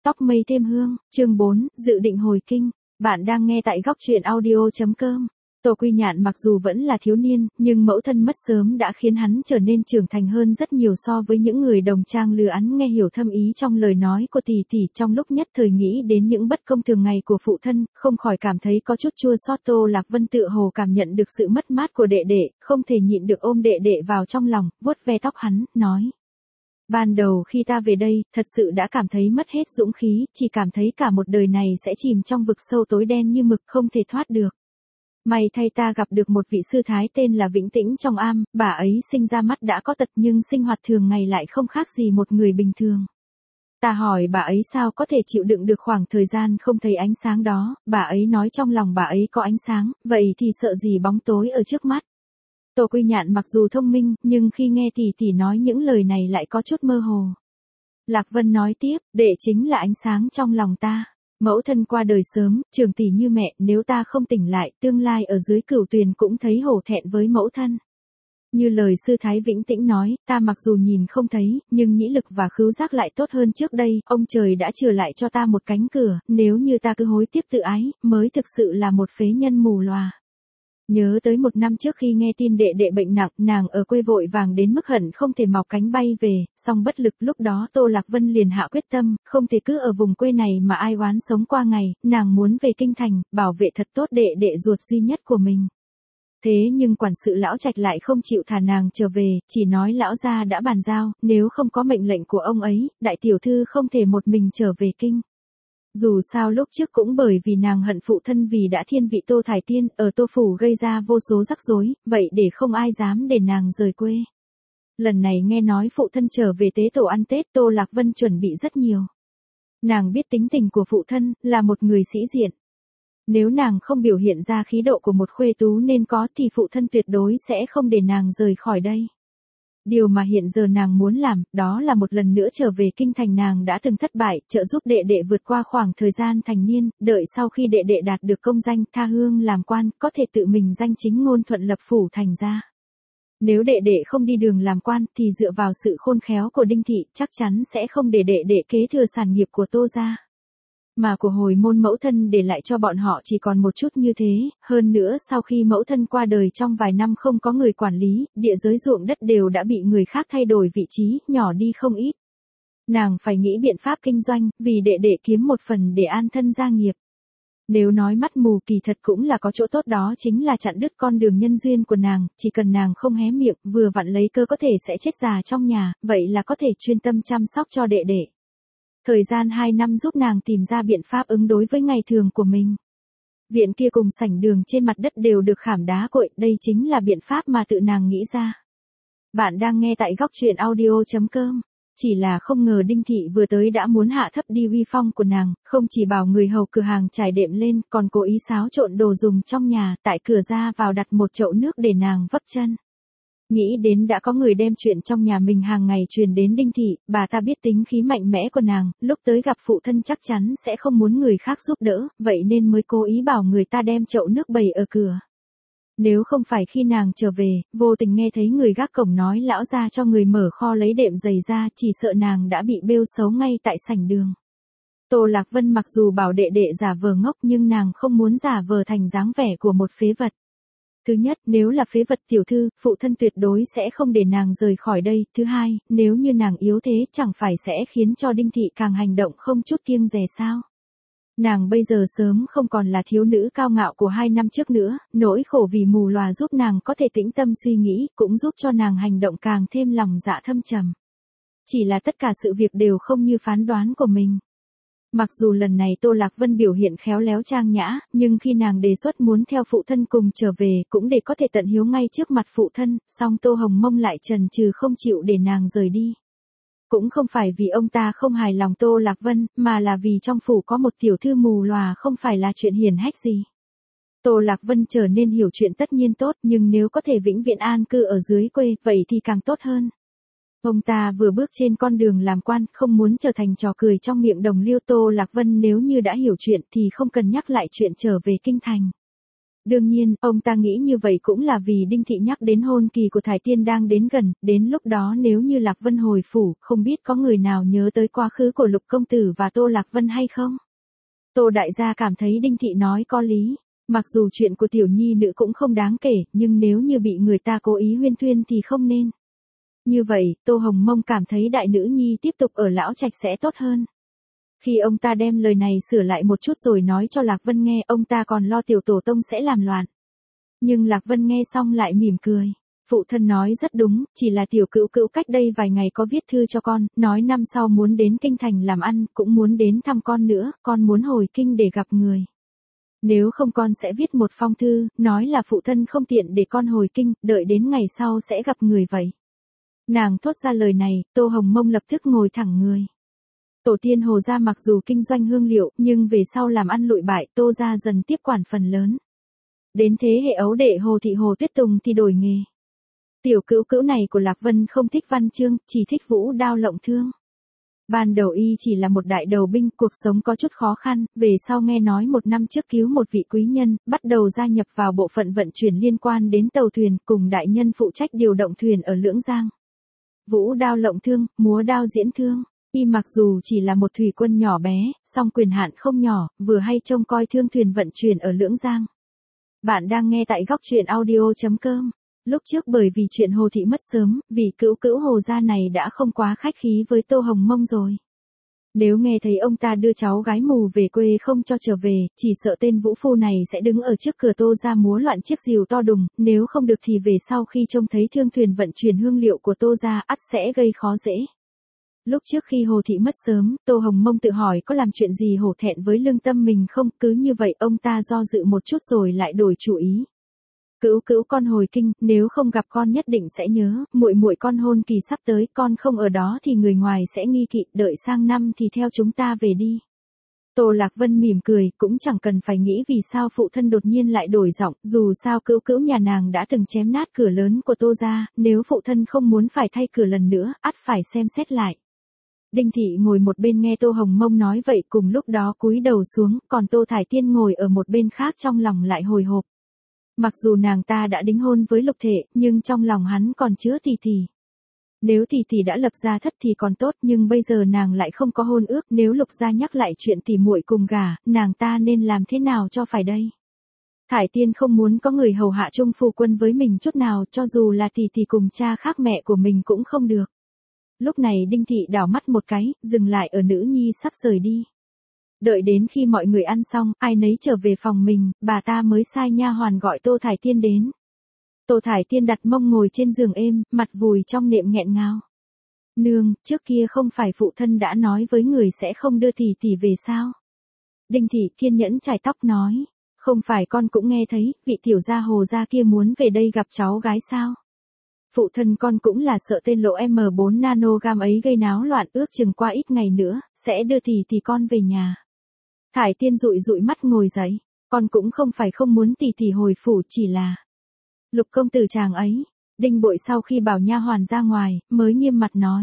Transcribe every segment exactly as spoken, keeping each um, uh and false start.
Tóc mây thêm hương, chương bốn, dự định hồi kinh. Bạn đang nghe tại góc truyện audio chấm com. Tô Quy Nhạn mặc dù vẫn là thiếu niên, nhưng mẫu thân mất sớm đã khiến hắn trở nên trưởng thành hơn rất nhiều so với những người đồng trang lứa. Hắn nghe hiểu thâm ý trong lời nói của tỷ tỷ, trong lúc nhất thời nghĩ đến những bất công thường ngày của phụ thân, không khỏi cảm thấy có chút chua xót. Tô Lạc Vân tự hồ cảm nhận được sự mất mát của đệ đệ, không thể nhịn được ôm đệ đệ vào trong lòng, vuốt ve tóc hắn, nói. Ban đầu khi ta về đây, thật sự đã cảm thấy mất hết dũng khí, chỉ cảm thấy cả một đời này sẽ chìm trong vực sâu tối đen như mực, không thể thoát được. May thay ta gặp được một vị sư thái tên là Vĩnh Tĩnh trong am, bà ấy sinh ra mắt đã có tật nhưng sinh hoạt thường ngày lại không khác gì một người bình thường. Ta hỏi bà ấy sao có thể chịu đựng được khoảng thời gian không thấy ánh sáng đó, bà ấy nói trong lòng bà ấy có ánh sáng, vậy thì sợ gì bóng tối ở trước mắt. Tô Quy Nhạn mặc dù thông minh, nhưng khi nghe tỷ tỷ nói những lời này lại có chút mơ hồ. Lạc Vân nói tiếp, đệ chính là ánh sáng trong lòng ta. Mẫu thân qua đời sớm, trường tỷ như mẹ, nếu ta không tỉnh lại, tương lai ở dưới cửu tuyền cũng thấy hổ thẹn với mẫu thân. Như lời sư thái Vĩnh Tĩnh nói, ta mặc dù nhìn không thấy, nhưng nhĩ lực và khứu giác lại tốt hơn trước đây, ông trời đã trừ lại cho ta một cánh cửa, nếu như ta cứ hối tiếc tự ái, mới thực sự là một phế nhân mù lòa. Nhớ tới một năm trước khi nghe tin đệ đệ bệnh nặng, nàng ở quê vội vàng đến mức hận không thể mọc cánh bay về, song bất lực. Lúc đó Tô Lạc Vân liền hạ quyết tâm, không thể cứ ở vùng quê này mà ai oán sống qua ngày, nàng muốn về kinh thành, bảo vệ thật tốt đệ đệ ruột duy nhất của mình. Thế nhưng quản sự lão Trạch lại không chịu thả nàng trở về, chỉ nói lão gia đã bàn giao, nếu không có mệnh lệnh của ông ấy, đại tiểu thư không thể một mình trở về kinh. Dù sao lúc trước cũng bởi vì nàng hận phụ thân vì đã thiên vị Tô Thải Tiên, ở Tô Phủ gây ra vô số rắc rối, vậy để không ai dám để nàng rời quê. Lần này nghe nói phụ thân trở về tế tổ ăn Tết, Tô Lạc Vân chuẩn bị rất nhiều. Nàng biết tính tình của phụ thân, là một người sĩ diện. Nếu nàng không biểu hiện ra khí độ của một khuê tú nên có thì phụ thân tuyệt đối sẽ không để nàng rời khỏi đây. Điều mà hiện giờ nàng muốn làm, đó là một lần nữa trở về kinh thành. Nàng đã từng thất bại, trợ giúp đệ đệ vượt qua khoảng thời gian thành niên, đợi sau khi đệ đệ đạt được công danh, tha hương làm quan, có thể tự mình danh chính ngôn thuận lập phủ thành ra. Nếu đệ đệ không đi đường làm quan, thì dựa vào sự khôn khéo của Đinh Thị, chắc chắn sẽ không để đệ đệ kế thừa sản nghiệp của Tô gia. Mà của hồi môn mẫu thân để lại cho bọn họ chỉ còn một chút như thế, hơn nữa sau khi mẫu thân qua đời trong vài năm không có người quản lý, địa giới ruộng đất đều đã bị người khác thay đổi vị trí, nhỏ đi không ít. Nàng phải nghĩ biện pháp kinh doanh, vì đệ đệ kiếm một phần để an thân gia nghiệp. Nếu nói mắt mù kỳ thật cũng là có chỗ tốt, đó chính là chặn đứt con đường nhân duyên của nàng, chỉ cần nàng không hé miệng, vừa vặn lấy cơ có thể sẽ chết già trong nhà, vậy là có thể chuyên tâm chăm sóc cho đệ đệ. Thời gian hai năm giúp nàng tìm ra biện pháp ứng đối với ngày thường của mình. Viện kia cùng sảnh đường trên mặt đất đều được khảm đá cội, đây chính là biện pháp mà tự nàng nghĩ ra. Bạn đang nghe tại góc truyện audio chấm com. Chỉ là không ngờ Đinh Thị vừa tới đã muốn hạ thấp đi uy phong của nàng, không chỉ bảo người hầu cửa hàng trải đệm lên, còn cố ý xáo trộn đồ dùng trong nhà, tại cửa ra vào đặt một chậu nước để nàng vấp chân. Nghĩ đến đã có người đem chuyện trong nhà mình hàng ngày truyền đến Đinh Thị, bà ta biết tính khí mạnh mẽ của nàng, lúc tới gặp phụ thân chắc chắn sẽ không muốn người khác giúp đỡ, vậy nên mới cố ý bảo người ta đem chậu nước bày ở cửa. Nếu không phải khi nàng trở về, vô tình nghe thấy người gác cổng nói lão gia cho người mở kho lấy đệm giày ra, chỉ sợ nàng đã bị bêu xấu ngay tại sảnh đường. Tô Lạc Vân mặc dù bảo đệ đệ giả vờ ngốc nhưng nàng không muốn giả vờ thành dáng vẻ của một phế vật. Thứ nhất, nếu là phế vật tiểu thư, phụ thân tuyệt đối sẽ không để nàng rời khỏi đây. Thứ hai, nếu như nàng yếu thế chẳng phải sẽ khiến cho Đinh Thị càng hành động không chút kiêng dè sao. Nàng bây giờ sớm không còn là thiếu nữ cao ngạo của hai năm trước nữa, nỗi khổ vì mù lòa giúp nàng có thể tĩnh tâm suy nghĩ, cũng giúp cho nàng hành động càng thêm lòng dạ thâm trầm. Chỉ là tất cả sự việc đều không như phán đoán của mình. Mặc dù lần này Tô Lạc Vân biểu hiện khéo léo trang nhã, nhưng khi nàng đề xuất muốn theo phụ thân cùng trở về, cũng để có thể tận hiếu ngay trước mặt phụ thân, song Tô Hồng Mông lại chần chừ không chịu để nàng rời đi. Cũng không phải vì ông ta không hài lòng Tô Lạc Vân, mà là vì trong phủ có một tiểu thư mù lòa không phải là chuyện hiển hách gì. Tô Lạc Vân trở nên hiểu chuyện tất nhiên tốt, nhưng nếu có thể vĩnh viễn an cư ở dưới quê, vậy thì càng tốt hơn. Ông ta vừa bước trên con đường làm quan, không muốn trở thành trò cười trong miệng đồng liêu. Tô Lạc Vân nếu như đã hiểu chuyện thì không cần nhắc lại chuyện trở về kinh thành. Đương nhiên, ông ta nghĩ như vậy cũng là vì Đinh Thị nhắc đến hôn kỳ của Thải Tiên đang đến gần, đến lúc đó nếu như Lạc Vân hồi phủ, không biết có người nào nhớ tới quá khứ của Lục công tử và Tô Lạc Vân hay không? Tô đại gia cảm thấy Đinh Thị nói có lý, mặc dù chuyện của tiểu nhi nữ cũng không đáng kể, nhưng nếu như bị người ta cố ý huyên thuyên thì không nên. Như vậy, Tô Hồng Mông cảm thấy đại nữ nhi tiếp tục ở lão trạch sẽ tốt hơn. Khi ông ta đem lời này sửa lại một chút rồi nói cho Lạc Vân nghe, ông ta còn lo tiểu tổ tông sẽ làm loạn. Nhưng Lạc Vân nghe xong lại mỉm cười. Phụ thân nói rất đúng, chỉ là tiểu cữu cữu cách đây vài ngày có viết thư cho con, nói năm sau muốn đến kinh thành làm ăn, cũng muốn đến thăm con nữa, con muốn hồi kinh để gặp người. Nếu không con sẽ viết một phong thư, nói là phụ thân không tiện để con hồi kinh, đợi đến ngày sau sẽ gặp người vậy. Nàng thốt ra lời này, Tô Hồng Mông lập tức ngồi thẳng người. Tổ tiên Hồ gia mặc dù kinh doanh hương liệu, nhưng về sau làm ăn lụi bại, Tô gia dần tiếp quản phần lớn. Đến thế hệ ấu đệ Hồ thị Hồ Tuyết Tùng thì đổi nghề. Tiểu cữu cữu này của Lạc Vân không thích văn chương, chỉ thích vũ đao lộng thương. Ban đầu y chỉ là một đại đầu binh, cuộc sống có chút khó khăn, về sau nghe nói một năm trước cứu một vị quý nhân, bắt đầu gia nhập vào bộ phận vận chuyển liên quan đến tàu thuyền, cùng đại nhân phụ trách điều động thuyền ở Lưỡng Giang. Vũ đao lộng thương, múa đao diễn thương. Y mặc dù chỉ là một thủy quân nhỏ bé, song quyền hạn không nhỏ, vừa hay trông coi thương thuyền vận chuyển ở Lưỡng Giang. Bạn đang nghe tại góc truyện audio chấm com. Lúc trước bởi vì chuyện Hồ thị mất sớm, vì cữu cữu Hồ gia này đã không quá khách khí với Tô Hồng Mông rồi. Nếu nghe thấy ông ta đưa cháu gái mù về quê không cho trở về, chỉ sợ tên vũ phu này sẽ đứng ở trước cửa Tô gia múa loạn chiếc rìu to đùng, nếu không được thì về sau khi trông thấy thương thuyền vận chuyển hương liệu của Tô gia ắt sẽ gây khó dễ. Lúc trước khi Hồ thị mất sớm, Tô Hồng Mông tự hỏi có làm chuyện gì hổ thẹn với lương tâm mình không, cứ như vậy ông ta do dự một chút rồi lại đổi chủ ý. Cữu cữu con hồi kinh, nếu không gặp con nhất định sẽ nhớ, muội muội con hôn kỳ sắp tới, con không ở đó thì người ngoài sẽ nghi kỵ, đợi sang năm thì theo chúng ta về đi. Tô Lạc Vân mỉm cười, cũng chẳng cần phải nghĩ vì sao phụ thân đột nhiên lại đổi giọng, dù sao cữu cữu nhà nàng đã từng chém nát cửa lớn của Tô gia, nếu phụ thân không muốn phải thay cửa lần nữa, ắt phải xem xét lại. Đinh Thị ngồi một bên nghe Tô Hồng Mông nói vậy cùng lúc đó cúi đầu xuống, còn Tô Thải Tiên ngồi ở một bên khác trong lòng lại hồi hộp. Mặc dù nàng ta đã đính hôn với Lục Thệ, nhưng trong lòng hắn còn chứa Tỷ Tỷ. Nếu Tỷ Tỷ đã lập gia thất thì còn tốt, nhưng bây giờ nàng lại không có hôn ước, nếu Lục gia nhắc lại chuyện tỷ muội cùng gả, nàng ta nên làm thế nào cho phải đây? Thải Tiên không muốn có người hầu hạ chung phu quân với mình chút nào, cho dù là Tỷ Tỷ cùng cha khác mẹ của mình cũng không được. Lúc này Đinh Thị đảo mắt một cái, dừng lại ở nữ nhi sắp rời đi. Đợi đến khi mọi người ăn xong, ai nấy trở về phòng mình, bà ta mới sai nha hoàn gọi Tô Thải Tiên đến. Tô Thải Tiên đặt mông ngồi trên giường êm, mặt vùi trong nệm nghẹn ngào. Nương, trước kia không phải phụ thân đã nói với người sẽ không đưa tỷ tỷ về sao? Đinh Thị kiên nhẫn chải tóc nói, không phải con cũng nghe thấy, vị tiểu gia Hồ gia kia muốn về đây gặp cháu gái sao? Phụ thân con cũng là sợ tên lỗ M bốn nanogam ấy gây náo loạn, ước chừng qua ít ngày nữa, sẽ đưa tỷ tỷ con về nhà. Thải Tiên dụi dụi mắt ngồi dậy, con cũng không phải không muốn tỷ tỷ hồi phủ, chỉ là Lục công tử chàng ấy. Đinh Bội sau khi bảo nha hoàn ra ngoài, mới nghiêm mặt nói.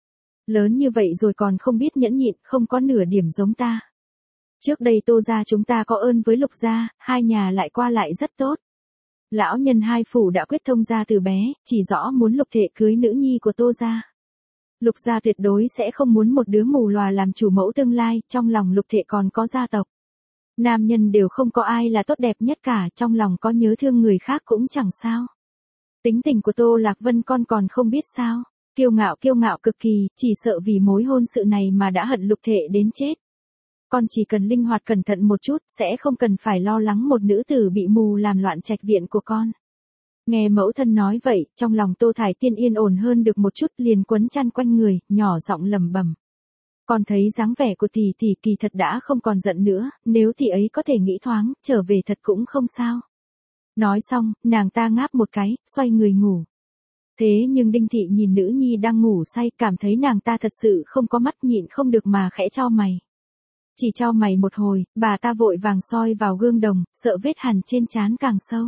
Lớn như vậy rồi còn không biết nhẫn nhịn, không có nửa điểm giống ta. Trước đây Tô gia chúng ta có ơn với Lục gia, hai nhà lại qua lại rất tốt. Lão nhân hai phủ đã quyết thông gia từ bé, chỉ rõ muốn Lục Thệ cưới nữ nhi của Tô gia. Lục gia tuyệt đối sẽ không muốn một đứa mù lòa làm chủ mẫu tương lai, trong lòng Lục Thệ còn có gia tộc. Nam nhân đều không có ai là tốt đẹp nhất cả, trong lòng có nhớ thương người khác cũng chẳng sao. Tính tình của Tô Lạc Vân con còn không biết sao, kiêu ngạo kiêu ngạo cực kỳ, chỉ sợ vì mối hôn sự này mà đã hận Lục Thệ đến chết. Con chỉ cần linh hoạt cẩn thận một chút, sẽ không cần phải lo lắng một nữ tử bị mù làm loạn trạch viện của con. Nghe mẫu thân nói vậy, trong lòng Tô Thải Tiên yên ổn hơn được một chút, liền quấn chăn quanh người, nhỏ giọng lẩm bẩm. Con thấy dáng vẻ của tỷ tỷ kỳ thật đã không còn giận nữa, nếu tỷ ấy có thể nghĩ thoáng, trở về thật cũng không sao. Nói xong, nàng ta ngáp một cái, xoay người ngủ. Thế nhưng Đinh Thị nhìn nữ nhi đang ngủ say, cảm thấy nàng ta thật sự không có mắt, nhịn không được mà khẽ chau mày. Chỉ chau mày một hồi, bà ta vội vàng soi vào gương đồng, sợ vết hằn trên trán càng sâu.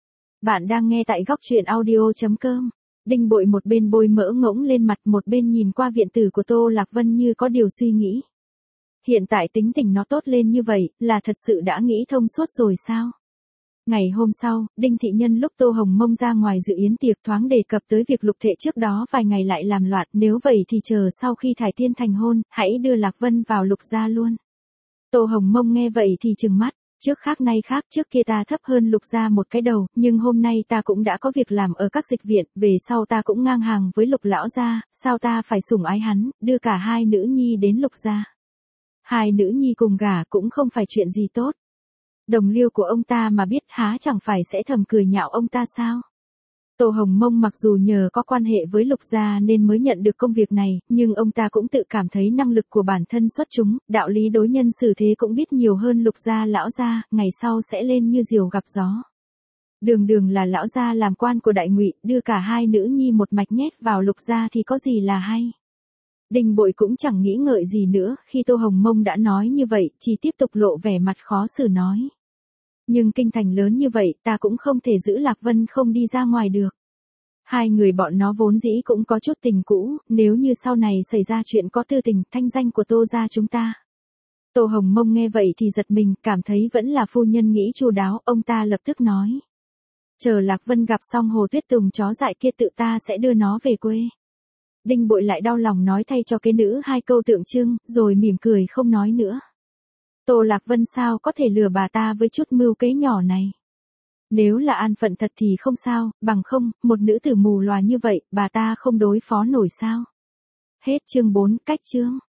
Bạn đang nghe tại góc truyện audio chấm com. Đinh Bội một bên bôi mỡ ngỗng lên mặt, một bên nhìn qua viện tử của Tô Lạc Vân như có điều suy nghĩ. Hiện tại tính tình nó tốt lên như vậy, là thật sự đã nghĩ thông suốt rồi sao? Ngày hôm sau, Đinh Thị Nhân lúc Tô Hồng Mông ra ngoài dự yến tiệc thoáng đề cập tới việc Lục Thệ trước đó vài ngày lại làm loạn, nếu vậy thì chờ sau khi Thải Tiên thành hôn, hãy đưa Lạc Vân vào Lục gia luôn. Tô Hồng Mông nghe vậy thì trừng mắt, trước khác nay khác, trước kia ta thấp hơn Lục gia một cái đầu, nhưng hôm nay ta cũng đã có việc làm ở các dịch viện, về sau ta cũng ngang hàng với Lục lão gia, sao ta phải sủng ái hắn, đưa cả hai nữ nhi đến Lục gia. Hai nữ nhi cùng gả cũng không phải chuyện gì tốt. Đồng liêu của ông ta mà biết há chẳng phải sẽ thầm cười nhạo ông ta sao? Tô Hồng Mông mặc dù nhờ có quan hệ với Lục gia nên mới nhận được công việc này, nhưng ông ta cũng tự cảm thấy năng lực của bản thân xuất chúng, đạo lý đối nhân xử thế cũng biết nhiều hơn Lục gia lão gia, ngày sau sẽ lên như diều gặp gió. Đường đường là lão gia làm quan của Đại Ngụy, đưa cả hai nữ nhi một mạch nhét vào Lục gia thì có gì là hay? Đinh Bội cũng chẳng nghĩ ngợi gì nữa, khi Tô Hồng Mông đã nói như vậy, chỉ tiếp tục lộ vẻ mặt khó xử nói. Nhưng kinh thành lớn như vậy, ta cũng không thể giữ Lạc Vân không đi ra ngoài được. Hai người bọn nó vốn dĩ cũng có chút tình cũ, nếu như sau này xảy ra chuyện có tư tình, thanh danh của Tô gia chúng ta. Tô Hồng Mông nghe vậy thì giật mình, cảm thấy vẫn là phu nhân nghĩ chu đáo, ông ta lập tức nói. Chờ Lạc Vân gặp xong Hồ Tuyết Tùng chó dại kia tự ta sẽ đưa nó về quê. Đinh Bội lại đau lòng nói thay cho cái nữ hai câu tượng trưng, rồi mỉm cười không nói nữa. Tô Lạc Vân sao có thể lừa bà ta với chút mưu kế nhỏ này. Nếu là an phận thật thì không sao, bằng không, một nữ tử mù lòa như vậy, bà ta không đối phó nổi sao. Hết chương bốn, cách chương.